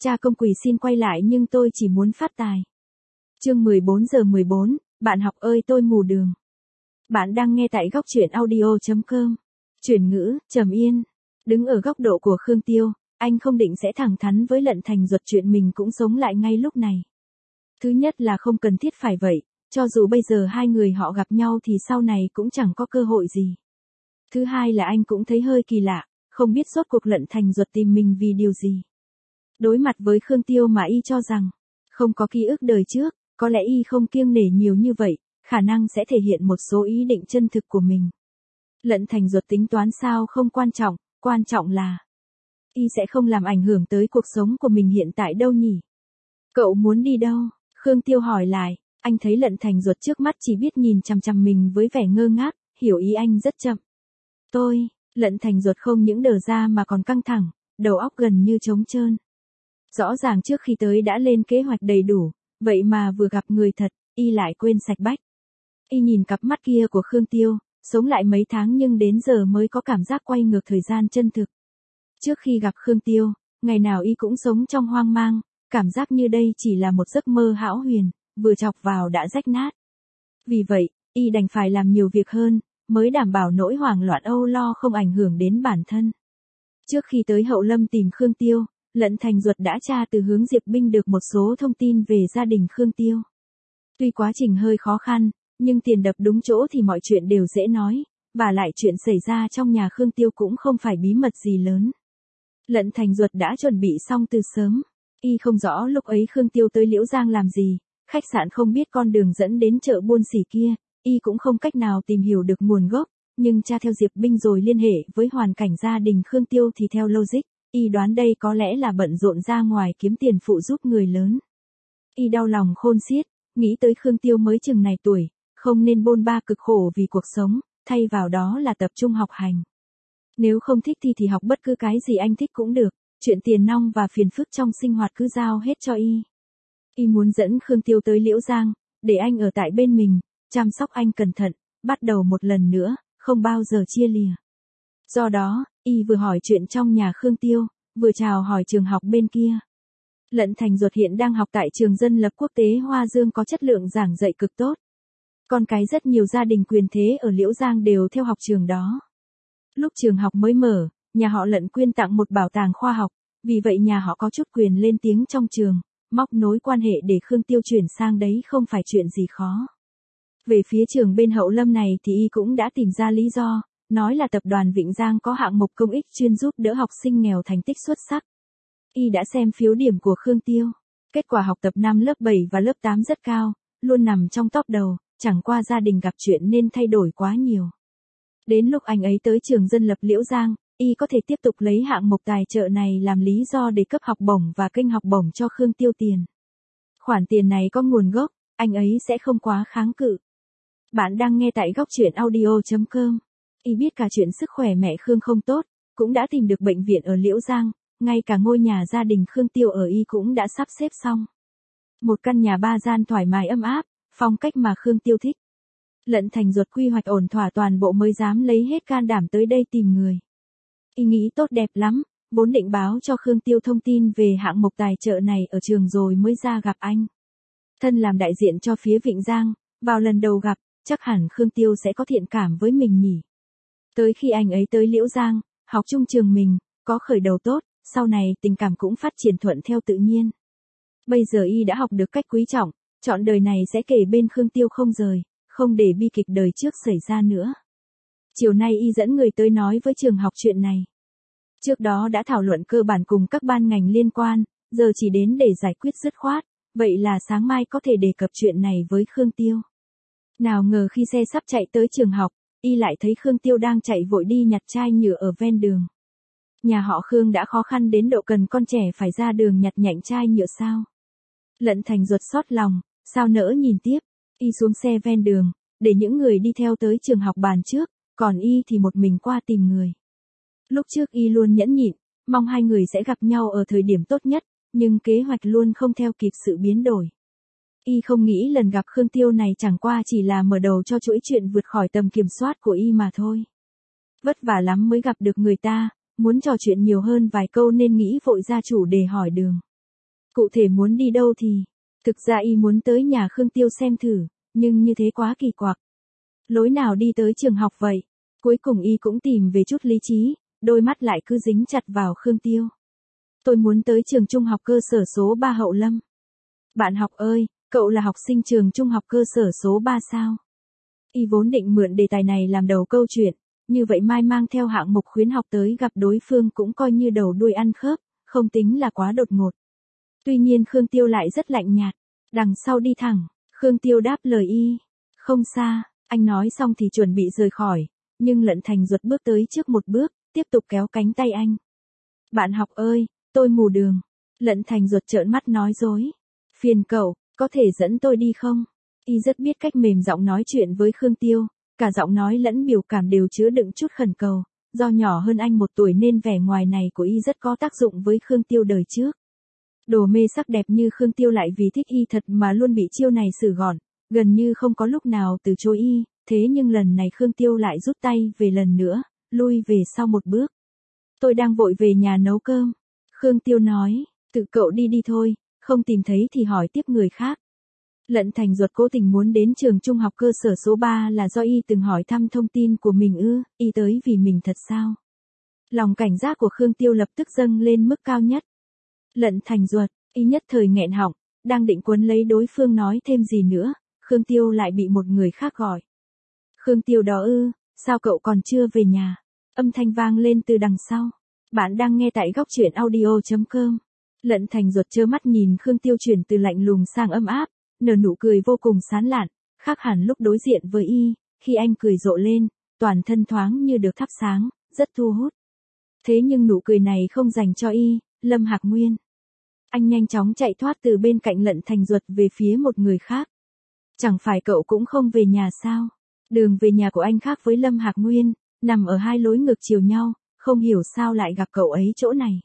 Cha công quỳ xin quay lại nhưng tôi chỉ muốn phát tài. Chương 14:14, bạn học ơi tôi mù đường. Bạn đang nghe tại góc truyện audio.com. Chuyển ngữ, Trầm Yên. Đứng ở góc độ của Khương Tiêu, anh không định sẽ thẳng thắn với Lận Thành Duật chuyện mình cũng sống lại ngay lúc này. Thứ nhất là không cần thiết phải vậy, cho dù bây giờ hai người họ gặp nhau thì sau này cũng chẳng có cơ hội gì. Thứ hai là anh cũng thấy hơi kỳ lạ, không biết rốt cuộc Lận Thành Duật tìm mình vì điều gì. Đối mặt với Khương Tiêu mà y cho rằng, không có ký ức đời trước, có lẽ y không kiêng nể nhiều như vậy, khả năng sẽ thể hiện một số ý định chân thực của mình. Lận Thành Duật tính toán sao không quan trọng là y sẽ không làm ảnh hưởng tới cuộc sống của mình hiện tại đâu nhỉ. Cậu muốn đi đâu? Khương Tiêu hỏi lại, anh thấy Lận Thành Duật trước mắt chỉ biết nhìn chằm chằm mình với vẻ ngơ ngác, hiểu ý anh rất chậm. Lận Thành Duật không những đờ ra mà còn căng thẳng, đầu óc gần như trống trơn. Rõ ràng trước khi tới đã lên kế hoạch đầy đủ, vậy mà vừa gặp người thật, y lại quên sạch bách. Y nhìn cặp mắt kia của Khương Tiêu, sống lại mấy tháng nhưng đến giờ mới có cảm giác quay ngược thời gian chân thực. Trước khi gặp Khương Tiêu, ngày nào y cũng sống trong hoang mang, cảm giác như đây chỉ là một giấc mơ hão huyền, vừa chọc vào đã rách nát. Vì vậy, y đành phải làm nhiều việc hơn, mới đảm bảo nỗi hoảng loạn âu lo không ảnh hưởng đến bản thân. Trước khi tới Hậu Lâm tìm Khương Tiêu, Lận Thành Duật đã tra từ hướng Diệp Binh được một số thông tin về gia đình Khương Tiêu. Tuy quá trình hơi khó khăn, nhưng tiền đập đúng chỗ thì mọi chuyện đều dễ nói, và lại chuyện xảy ra trong nhà Khương Tiêu cũng không phải bí mật gì lớn. Lận Thành Duật đã chuẩn bị xong từ sớm. Y không rõ lúc ấy Khương Tiêu tới Liễu Giang làm gì, khách sạn không biết con đường dẫn đến chợ buôn sỉ kia, y cũng không cách nào tìm hiểu được nguồn gốc, nhưng tra theo Diệp Binh rồi liên hệ với hoàn cảnh gia đình Khương Tiêu thì theo logic, y đoán đây có lẽ là bận rộn ra ngoài kiếm tiền phụ giúp người lớn. Y đau lòng khôn xiết, nghĩ tới Khương Tiêu mới chừng này tuổi, không nên bôn ba cực khổ vì cuộc sống, thay vào đó là tập trung học hành. Nếu không thích thì học bất cứ cái gì anh thích cũng được, chuyện tiền nong và phiền phức trong sinh hoạt cứ giao hết cho y. Y muốn dẫn Khương Tiêu tới Liễu Giang, để anh ở tại bên mình, chăm sóc anh cẩn thận, bắt đầu một lần nữa, không bao giờ chia lìa. Do đó, y vừa hỏi chuyện trong nhà Khương Tiêu, vừa chào hỏi trường học bên kia. Lận Thành Duật hiện đang học tại trường dân lập quốc tế Hoa Dương có chất lượng giảng dạy cực tốt. Con cái rất nhiều gia đình quyền thế ở Liễu Giang đều theo học trường đó. Lúc trường học mới mở, nhà họ Lận quyên tặng một bảo tàng khoa học, vì vậy nhà họ có chút quyền lên tiếng trong trường, móc nối quan hệ để Khương Tiêu chuyển sang đấy không phải chuyện gì khó. Về phía trường bên Hậu Lâm này thì y cũng đã tìm ra lý do, nói là tập đoàn Vịnh Giang có hạng mục công ích chuyên giúp đỡ học sinh nghèo thành tích xuất sắc. Y đã xem phiếu điểm của Khương Tiêu, kết quả học tập năm lớp 7 và lớp 8 rất cao, luôn nằm trong top đầu, chẳng qua gia đình gặp chuyện nên thay đổi quá nhiều. Đến lúc anh ấy tới trường dân lập Liễu Giang, y có thể tiếp tục lấy hạng mục tài trợ này làm lý do để cấp học bổng và kênh học bổng cho Khương Tiêu tiền. Khoản tiền này có nguồn gốc, anh ấy sẽ không quá kháng cự. Bạn đang nghe tại góc truyện audio.com. Y biết cả chuyện sức khỏe mẹ Khương không tốt, cũng đã tìm được bệnh viện ở Liễu Giang, ngay cả ngôi nhà gia đình Khương Tiêu ở y cũng đã sắp xếp xong. Một căn nhà 3 gian thoải mái ấm áp, phong cách mà Khương Tiêu thích. Lận Thành Duật quy hoạch ổn thỏa toàn bộ mới dám lấy hết can đảm tới đây tìm người. Y nghĩ tốt đẹp lắm, vốn định báo cho Khương Tiêu thông tin về hạng mục tài trợ này ở trường rồi mới ra gặp anh. Thân làm đại diện cho phía Vịnh Giang, vào lần đầu gặp, chắc hẳn Khương Tiêu sẽ có thiện cảm với mình nhỉ. Tới khi anh ấy tới Liễu Giang, học chung trường mình, có khởi đầu tốt, sau này tình cảm cũng phát triển thuận theo tự nhiên. Bây giờ y đã học được cách quý trọng, chọn đời này sẽ kề bên Khương Tiêu không rời, không để bi kịch đời trước xảy ra nữa. Chiều nay y dẫn người tới nói với trường học chuyện này. Trước đó đã thảo luận cơ bản cùng các ban ngành liên quan, giờ chỉ đến để giải quyết dứt khoát, vậy là sáng mai có thể đề cập chuyện này với Khương Tiêu. Nào ngờ khi xe sắp chạy tới trường học, y lại thấy Khương Tiêu đang chạy vội đi nhặt chai nhựa ở ven đường. Nhà họ Khương đã khó khăn đến độ cần con trẻ phải ra đường nhặt nhạnh chai nhựa sao? Lận Thành Duật xót lòng, sao nỡ nhìn tiếp, y xuống xe ven đường, để những người đi theo tới trường học bàn trước, còn y thì một mình qua tìm người. Lúc trước y luôn nhẫn nhịn, mong hai người sẽ gặp nhau ở thời điểm tốt nhất, nhưng kế hoạch luôn không theo kịp sự biến đổi. Y không nghĩ lần gặp Khương Tiêu này chẳng qua chỉ là mở đầu cho chuỗi chuyện vượt khỏi tầm kiểm soát của y mà thôi. Vất vả lắm mới gặp được người ta, muốn trò chuyện nhiều hơn vài câu nên nghĩ vội ra chủ đề hỏi đường. Cụ thể muốn đi đâu thì, thực ra y muốn tới nhà Khương Tiêu xem thử, nhưng như thế quá kỳ quặc. Lối nào đi tới trường học vậy? Cuối cùng y cũng tìm về chút lý trí, đôi mắt lại cứ dính chặt vào Khương Tiêu. Tôi muốn tới trường trung học cơ sở số 3 Hậu Lâm. Bạn học ơi, cậu là học sinh trường trung học cơ sở số 3 sao? Y vốn định mượn đề tài này làm đầu câu chuyện, như vậy mai mang theo hạng mục khuyến học tới gặp đối phương cũng coi như đầu đuôi ăn khớp, không tính là quá đột ngột. Tuy nhiên Khương Tiêu lại rất lạnh nhạt, đằng sau đi thẳng, Khương Tiêu đáp lời y, không xa, anh nói xong thì chuẩn bị rời khỏi, nhưng Lận Thành Duật bước tới trước một bước, tiếp tục kéo cánh tay anh. Bạn học ơi, tôi mù đường. Lận Thành Duật trợn mắt nói dối. Phiền cậu, có thể dẫn tôi đi không? Y rất biết cách mềm giọng nói chuyện với Khương Tiêu, cả giọng nói lẫn biểu cảm đều chứa đựng chút khẩn cầu, do nhỏ hơn anh 1 tuổi nên vẻ ngoài này của y rất có tác dụng với Khương Tiêu đời trước. Đồ mê sắc đẹp như Khương Tiêu lại vì thích y thật mà luôn bị chiêu này xử gọn, gần như không có lúc nào từ chối y, thế nhưng lần này Khương Tiêu lại rút tay về lần nữa, lui về sau một bước. Tôi đang vội về nhà nấu cơm. Khương Tiêu nói, tự cậu đi đi thôi, không tìm thấy thì hỏi tiếp người khác. Lận Thành Duật cố tình muốn đến trường trung học cơ sở số 3 là do y từng hỏi thăm thông tin của mình y tới vì mình thật sao? Lòng cảnh giác của Khương Tiêu lập tức dâng lên mức cao nhất. Lận Thành Duật, y nhất thời nghẹn họng, đang định quấn lấy đối phương nói thêm gì nữa, Khương Tiêu lại bị một người khác gọi. Khương Tiêu đó sao cậu còn chưa về nhà? Âm thanh vang lên từ đằng sau. Bạn đang nghe tại góc truyện audio.com. Lận Thành Duật trơ mắt nhìn Khương Tiêu chuyển từ lạnh lùng sang ấm áp, nở nụ cười vô cùng sán lạn, khác hẳn lúc đối diện với y, khi anh cười rộ lên, toàn thân thoáng như được thắp sáng, rất thu hút. Thế nhưng nụ cười này không dành cho y, Lâm Hạc Nguyên. Anh nhanh chóng chạy thoát từ bên cạnh Lận Thành Duật về phía một người khác. Chẳng phải cậu cũng không về nhà sao? Đường về nhà của anh khác với Lâm Hạc Nguyên, nằm ở hai lối ngược chiều nhau, không hiểu sao lại gặp cậu ấy chỗ này.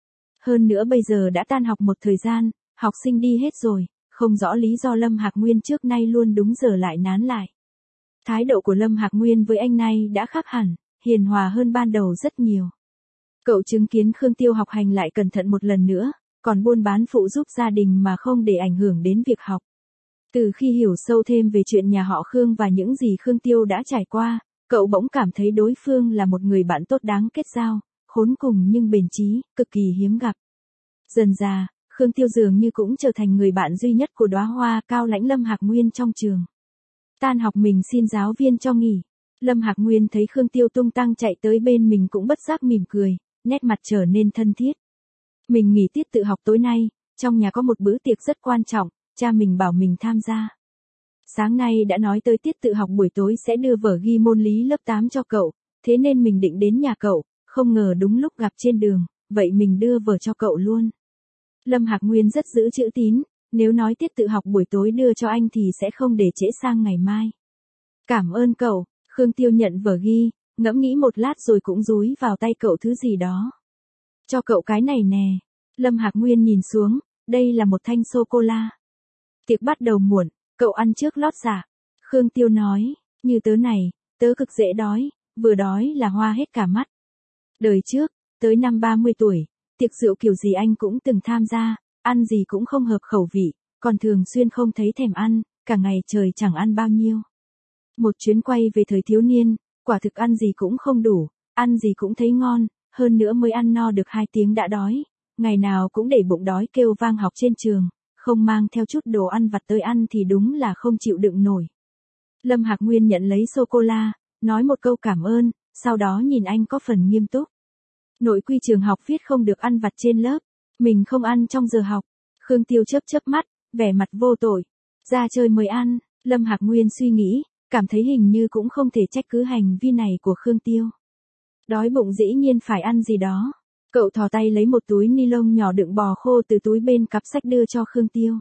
Hơn nữa bây giờ đã tan học một thời gian, học sinh đi hết rồi, không rõ lý do Lâm Hạc Nguyên trước nay luôn đúng giờ lại nán lại. Thái độ của Lâm Hạc Nguyên với anh này đã khác hẳn, hiền hòa hơn ban đầu rất nhiều. Cậu chứng kiến Khương Tiêu học hành lại cẩn thận một lần nữa, còn buôn bán phụ giúp gia đình mà không để ảnh hưởng đến việc học. Từ khi hiểu sâu thêm về chuyện nhà họ Khương và những gì Khương Tiêu đã trải qua, cậu bỗng cảm thấy đối phương là một người bạn tốt đáng kết giao, khốn cùng nhưng bền chí, cực kỳ hiếm gặp. Dần dà, Khương Tiêu dường như cũng trở thành người bạn duy nhất của đóa hoa cao lãnh Lâm Hạc Nguyên trong trường. Tan học mình xin giáo viên cho nghỉ. Lâm Hạc Nguyên thấy Khương Tiêu tung tăng chạy tới bên mình cũng bất giác mỉm cười, nét mặt trở nên thân thiết. Mình nghỉ tiết tự học tối nay, trong nhà có một bữa tiệc rất quan trọng, cha mình bảo mình tham gia. Sáng nay đã nói tới tiết tự học buổi tối sẽ đưa vở ghi môn lý lớp 8 cho cậu, thế nên mình định đến nhà cậu, không ngờ đúng lúc gặp trên đường, vậy mình đưa vở cho cậu luôn. Lâm Hạc Nguyên rất giữ chữ tín, nếu nói tiết tự học buổi tối đưa cho anh thì sẽ không để trễ sang ngày mai. Cảm ơn cậu. Khương Tiêu nhận vở ghi, ngẫm nghĩ một lát rồi cũng dúi vào tay cậu thứ gì đó. Cho cậu cái này nè. Lâm Hạc Nguyên nhìn xuống, đây là một thanh sô-cô-la. Tiệc bắt đầu muộn, cậu ăn trước lót dạ. Khương Tiêu nói, như tớ này, tớ cực dễ đói, vừa đói là hoa hết cả mắt. Đời trước, tới năm 30 tuổi, tiệc rượu kiểu gì anh cũng từng tham gia, ăn gì cũng không hợp khẩu vị, còn thường xuyên không thấy thèm ăn, cả ngày trời chẳng ăn bao nhiêu. Một chuyến quay về thời thiếu niên, quả thực ăn gì cũng không đủ, ăn gì cũng thấy ngon, hơn nữa mới ăn no được 2 tiếng đã đói, ngày nào cũng để bụng đói kêu vang học trên trường, không mang theo chút đồ ăn vặt tới ăn thì đúng là không chịu đựng nổi. Lâm Hạc Nguyên nhận lấy sô-cô-la, nói một câu cảm ơn, sau đó nhìn anh có phần nghiêm túc. Nội quy trường học viết không được ăn vặt trên lớp, mình không ăn trong giờ học. Khương Tiêu chớp chớp mắt, vẻ mặt vô tội. Ra chơi mới ăn, Lâm Hạc Nguyên suy nghĩ, cảm thấy hình như cũng không thể trách cứ hành vi này của Khương Tiêu. Đói bụng dĩ nhiên phải ăn gì đó. Cậu thò tay lấy một túi ni lông nhỏ đựng bò khô từ túi bên cặp sách đưa cho Khương Tiêu.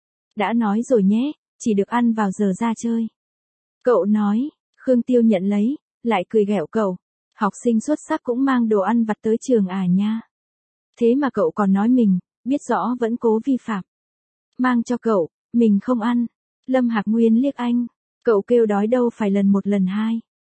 Đã nói rồi nhé, chỉ được ăn vào giờ ra chơi. Cậu nói, Khương Tiêu nhận lấy, lại cười ghẹo cậu. Học sinh xuất sắc cũng mang đồ ăn vặt tới trường à nha. Thế mà cậu còn nói mình, biết rõ vẫn cố vi phạm. Mang cho cậu, mình không ăn. Lâm Hạc Nguyên liếc anh. Cậu kêu đói đâu phải lần 1 lần 2.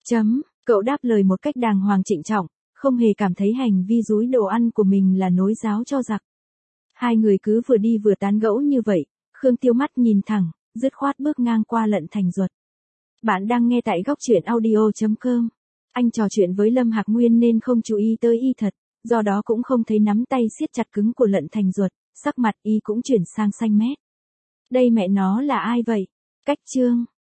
Cậu đáp lời một cách đàng hoàng trịnh trọng, không hề cảm thấy hành vi dúi đồ ăn của mình là nối giáo cho giặc. Hai người cứ vừa đi vừa tán gẫu như vậy, Khương Tiêu mắt nhìn thẳng, dứt khoát bước ngang qua Lận Thành Duật. Bạn đang nghe tại góc truyện audio.com. Anh trò chuyện với Lâm Hạc Nguyên nên không chú ý tới y thật, do đó cũng không thấy nắm tay siết chặt cứng của Lận Thành Duật, sắc mặt y cũng chuyển sang xanh mét. Đây mẹ nó là ai vậy? Cách chương.